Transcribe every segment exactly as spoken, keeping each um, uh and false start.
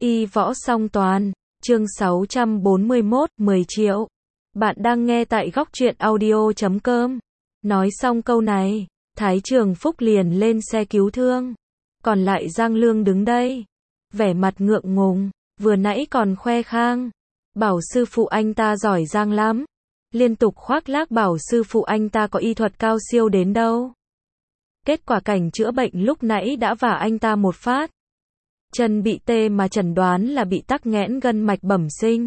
Y võ song toàn, chương sáu trăm bốn mươi mốt, mười triệu. Bạn đang nghe tại góc truyện audio chấm com. Nói xong câu này, Thái Trường Phúc liền lên xe cứu thương. Còn lại Giang Lương đứng đây, vẻ mặt ngượng ngùng, vừa nãy còn khoe khang, bảo sư phụ anh ta giỏi giang lắm. Liên tục khoác lác bảo sư phụ anh ta có y thuật cao siêu đến đâu. Kết quả cảnh chữa bệnh lúc nãy đã vả anh ta một phát. Chân bị tê mà chẩn đoán là bị tắc nghẽn gân mạch bẩm sinh.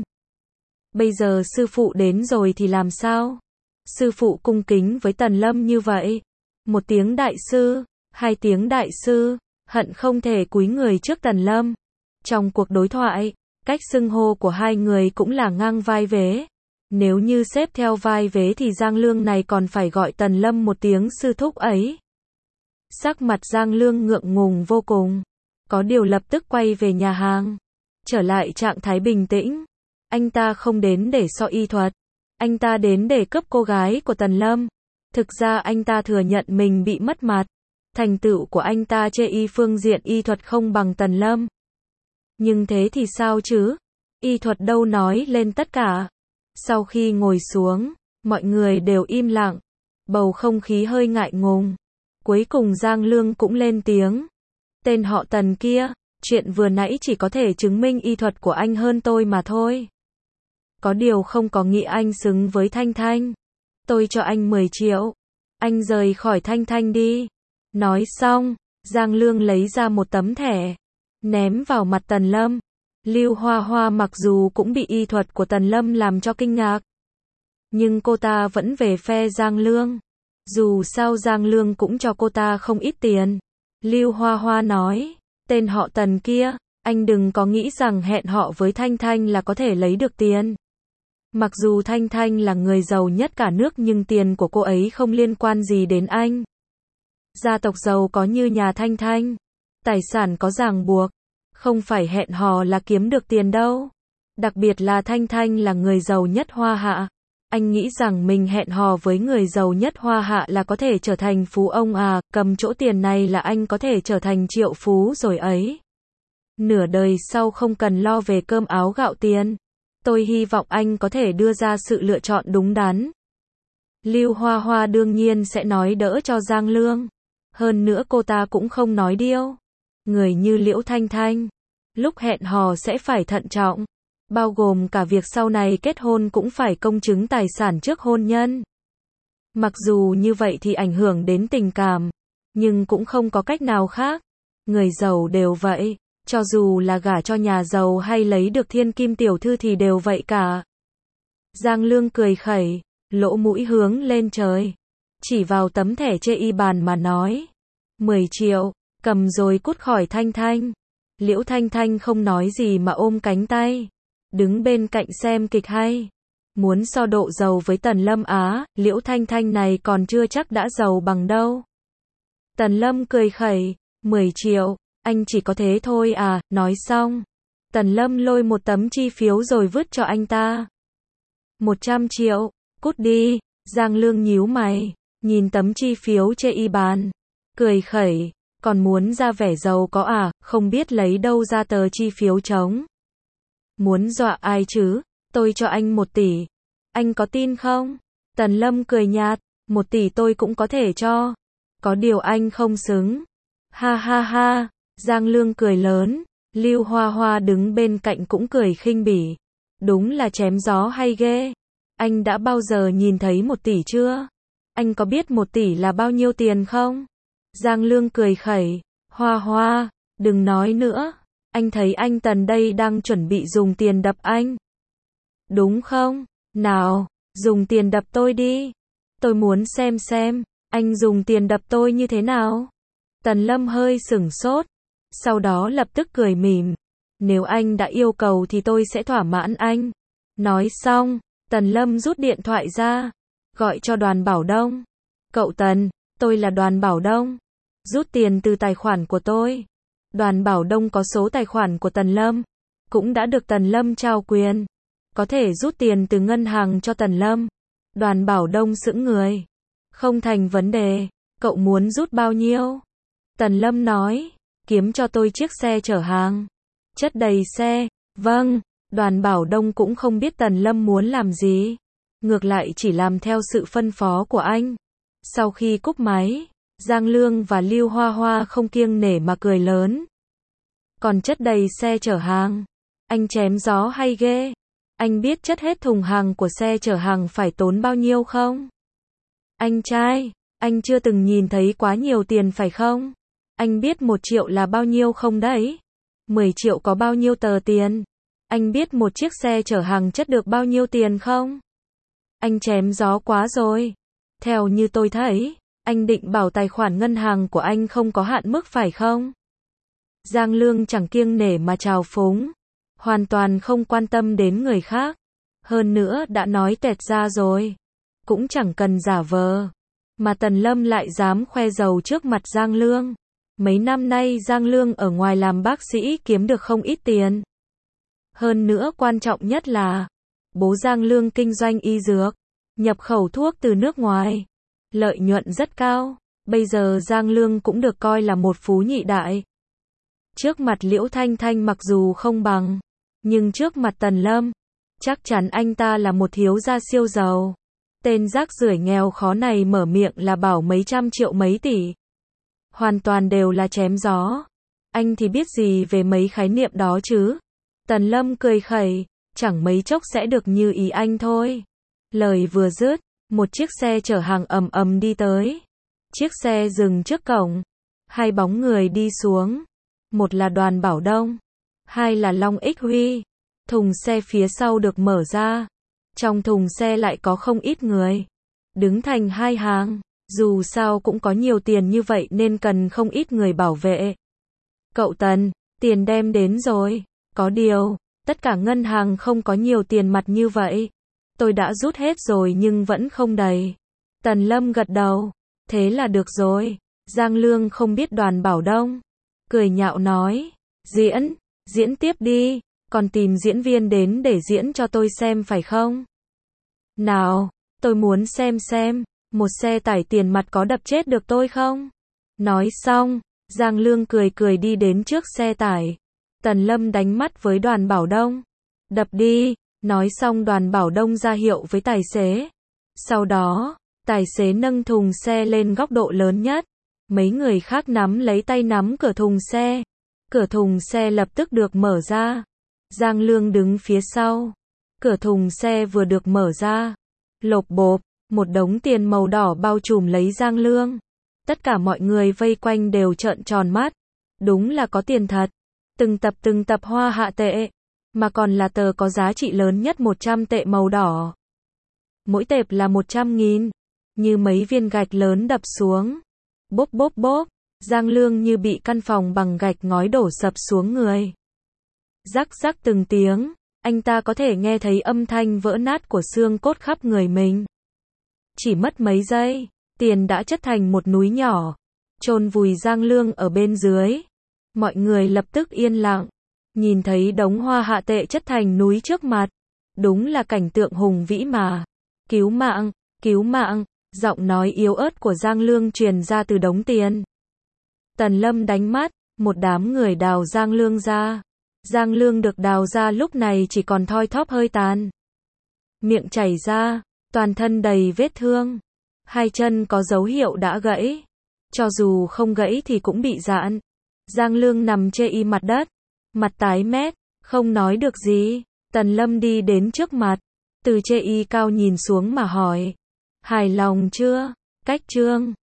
Bây giờ sư phụ đến rồi thì làm sao? Sư phụ cung kính với Tần Lâm như vậy. Một tiếng đại sư, hai tiếng đại sư, hận không thể cúi người trước Tần Lâm. Trong cuộc đối thoại, cách xưng hô của hai người cũng là ngang vai vế. Nếu như xếp theo vai vế thì Giang Lương này còn phải gọi Tần Lâm một tiếng sư thúc ấy. Sắc mặt Giang Lương ngượng ngùng vô cùng. Có điều lập tức quay về nhà hàng. Trở lại trạng thái bình tĩnh. Anh ta không đến để so y thuật. Anh ta đến để cướp cô gái của Tần Lâm. Thực ra anh ta thừa nhận mình bị mất mặt. Thành tựu của anh ta chê y phương diện y thuật không bằng Tần Lâm. Nhưng thế thì sao chứ? Y thuật đâu nói lên tất cả. Sau khi ngồi xuống, mọi người đều im lặng. Bầu không khí hơi ngại ngùng. Cuối cùng Giang Lương cũng lên tiếng. Tên họ Tần kia, chuyện vừa nãy chỉ có thể chứng minh y thuật của anh hơn tôi mà thôi. Có điều không có nghĩa anh xứng với Thanh Thanh. Tôi cho anh mười triệu. Anh rời khỏi Thanh Thanh đi. Nói xong, Giang Lương lấy ra một tấm thẻ. Ném vào mặt Tần Lâm. Lưu Hoa Hoa mặc dù cũng bị y thuật của Tần Lâm làm cho kinh ngạc. Nhưng cô ta vẫn về phe Giang Lương. Dù sao Giang Lương cũng cho cô ta không ít tiền. Lưu Hoa Hoa nói, tên họ Tần kia, anh đừng có nghĩ rằng hẹn họ với Thanh Thanh là có thể lấy được tiền. Mặc dù Thanh Thanh là người giàu nhất cả nước nhưng tiền của cô ấy không liên quan gì đến anh. Gia tộc giàu có như nhà Thanh Thanh, tài sản có ràng buộc, không phải hẹn hò là kiếm được tiền đâu. Đặc biệt là Thanh Thanh là người giàu nhất Hoa Hạ. Anh nghĩ rằng mình hẹn hò với người giàu nhất Hoa Hạ là có thể trở thành phú ông à, cầm chỗ tiền này là anh có thể trở thành triệu phú rồi ấy. Nửa đời sau không cần lo về cơm áo gạo tiền. Tôi hy vọng anh có thể đưa ra sự lựa chọn đúng đắn. Lưu Hoa Hoa đương nhiên sẽ nói đỡ cho Giang Lương. Hơn nữa cô ta cũng không nói điêu. Người như Liễu Thanh Thanh, lúc hẹn hò sẽ phải thận trọng. Bao gồm cả việc sau này kết hôn cũng phải công chứng tài sản trước hôn nhân. Mặc dù như vậy thì ảnh hưởng đến tình cảm, nhưng cũng không có cách nào khác. Người giàu đều vậy, cho dù là gả cho nhà giàu hay lấy được thiên kim tiểu thư thì đều vậy cả. Giang Lương cười khẩy, lỗ mũi hướng lên trời, chỉ vào tấm thẻ chê y bàn mà nói. mười triệu, cầm rồi cút khỏi Thanh Thanh. Liễu Thanh Thanh không nói gì mà ôm cánh tay. Đứng bên cạnh xem kịch hay. Muốn so độ giàu với Tần Lâm á, Liễu Thanh Thanh này còn chưa chắc đã giàu bằng đâu. Tần Lâm cười khẩy, mười triệu, anh chỉ có thế thôi à, nói xong. Tần Lâm lôi một tấm chi phiếu rồi vứt cho anh ta. một trăm triệu, cút đi. Giang Lương nhíu mày, nhìn tấm chi phiếu chê y bàn. Cười khẩy, còn muốn ra vẻ giàu có à, không biết lấy đâu ra tờ chi phiếu trống. Muốn dọa ai chứ? Tôi cho anh một tỷ. Anh có tin không? Tần Lâm cười nhạt, một tỷ tôi cũng có thể cho. Có điều anh không xứng. Ha ha ha, Giang Lương cười lớn. Lưu Hoa Hoa đứng bên cạnh cũng cười khinh bỉ. Đúng là chém gió hay ghê. Anh đã bao giờ nhìn thấy một tỷ chưa? Anh có biết một tỷ là bao nhiêu tiền không? Giang Lương cười khẩy. Hoa Hoa, đừng nói nữa. Anh thấy anh Tần đây đang chuẩn bị dùng tiền đập anh. Đúng không? Nào, dùng tiền đập tôi đi. Tôi muốn xem xem, anh dùng tiền đập tôi như thế nào. Tần Lâm hơi sửng sốt. Sau đó lập tức cười mỉm. Nếu anh đã yêu cầu thì tôi sẽ thỏa mãn anh. Nói xong, Tần Lâm rút điện thoại ra. Gọi cho Đoàn Bảo Đông. Cậu Tần, tôi là Đoàn Bảo Đông. Rút tiền từ tài khoản của tôi. Đoàn Bảo Đông có số tài khoản của Tần Lâm, cũng đã được Tần Lâm trao quyền, có thể rút tiền từ ngân hàng cho Tần Lâm. Đoàn Bảo Đông sững người. Không thành vấn đề, cậu muốn rút bao nhiêu? Tần Lâm nói, kiếm cho tôi chiếc xe chở hàng. chất đầy xe. Vâng, Đoàn Bảo Đông cũng không biết Tần Lâm muốn làm gì. Ngược lại chỉ làm theo sự phân phó của anh. Sau khi cúp máy, Giang Lương và Lưu Hoa Hoa không kiêng nể mà cười lớn. Còn chất đầy xe chở hàng. Anh chém gió hay ghê? Anh biết chất hết thùng hàng của xe chở hàng phải tốn bao nhiêu không? Anh trai, anh chưa từng nhìn thấy quá nhiều tiền phải không? Anh biết một triệu là bao nhiêu không đấy? Mười triệu có bao nhiêu tờ tiền? Anh biết một chiếc xe chở hàng chất được bao nhiêu tiền không? Anh chém gió quá rồi. Theo như tôi thấy, anh định bảo tài khoản ngân hàng của anh không có hạn mức phải không? Giang Lương chẳng kiêng nể mà trào phúng. Hoàn toàn không quan tâm đến người khác. Hơn nữa đã nói tẹt ra rồi. Cũng chẳng cần giả vờ. Mà Tần Lâm lại dám khoe giàu trước mặt Giang Lương. Mấy năm nay Giang Lương ở ngoài làm bác sĩ kiếm được không ít tiền. Hơn nữa quan trọng nhất là, bố Giang Lương kinh doanh y dược, nhập khẩu thuốc từ nước ngoài. Lợi nhuận rất cao. Bây giờ Giang Lương cũng được coi là một phú nhị đại. Trước mặt Liễu Thanh Thanh mặc dù không bằng, nhưng trước mặt Tần Lâm, chắc chắn anh ta là một thiếu gia siêu giàu. Tên rác rưởi nghèo khó này mở miệng là bảo mấy trăm triệu mấy tỷ. Hoàn toàn đều là chém gió. Anh thì biết gì về mấy khái niệm đó chứ? Tần Lâm cười khẩy, chẳng mấy chốc sẽ được như ý anh thôi. Lời vừa dứt, một chiếc xe chở hàng ầm ầm đi tới. Chiếc xe dừng trước cổng. Hai bóng người đi xuống. Một là Đoàn Bảo Đông, hai là Long Ích Huy. Thùng xe phía sau được mở ra. Trong thùng xe lại có không ít người. Đứng thành hai hàng. Dù sao cũng có nhiều tiền như vậy nên cần không ít người bảo vệ. Cậu Tần, tiền đem đến rồi. Có điều, tất cả ngân hàng không có nhiều tiền mặt như vậy. Tôi đã rút hết rồi nhưng vẫn không đầy. Tần Lâm gật đầu. Thế là được rồi. Giang Lương không biết Đoàn Bảo Đông. Cười nhạo nói. Diễn, diễn tiếp đi. Còn tìm diễn viên đến để diễn cho tôi xem phải không? Nào, tôi muốn xem xem. Một xe tải tiền mặt có đập chết được tôi không? Nói xong, Giang Lương cười cười đi đến trước xe tải. Tần Lâm đánh mắt với Đoàn Bảo Đông. Đập đi. Nói xong Đoàn Bảo Đông ra hiệu với tài xế. Sau đó, tài xế nâng thùng xe lên góc độ lớn nhất. Mấy người khác nắm lấy tay nắm cửa thùng xe. Cửa thùng xe lập tức được mở ra. Giang Lương đứng phía sau. Cửa thùng xe vừa được mở ra. Lộp bộp, một đống tiền màu đỏ bao trùm lấy Giang Lương. Tất cả mọi người vây quanh đều trợn tròn mắt. Đúng là có tiền thật. Từng tập từng tập hoa hạ tệ. Mà còn là tờ có giá trị lớn nhất một trăm tệ màu đỏ. Mỗi tệp là một trăm nghìn. Như mấy viên gạch lớn đập xuống. Bốp bốp bốp. Giang Lương như bị căn phòng bằng gạch ngói đổ sập xuống người. Rắc rắc từng tiếng. Anh ta có thể nghe thấy âm thanh vỡ nát của xương cốt khắp người mình. Chỉ mất mấy giây, tiền đã chất thành một núi nhỏ. Chôn vùi Giang Lương ở bên dưới. Mọi người lập tức yên lặng. Nhìn thấy đống hoa hạ tệ chất thành núi trước mặt. Đúng là cảnh tượng hùng vĩ mà. Cứu mạng, cứu mạng. Giọng nói yếu ớt của Giang Lương truyền ra từ đống tiền. Tần Lâm đánh mắt. Một đám người đào Giang Lương ra. Giang Lương được đào ra lúc này chỉ còn thoi thóp hơi tàn. Miệng chảy ra. Toàn thân đầy vết thương. Hai chân có dấu hiệu đã gãy. Cho dù không gãy thì cũng bị rạn. Giang Lương nằm chê y mặt đất. Mặt tái mét. Không nói được gì. Tần Lâm đi đến trước mặt. Từ chê y cao nhìn xuống mà hỏi. Hài lòng chưa? Cách trương.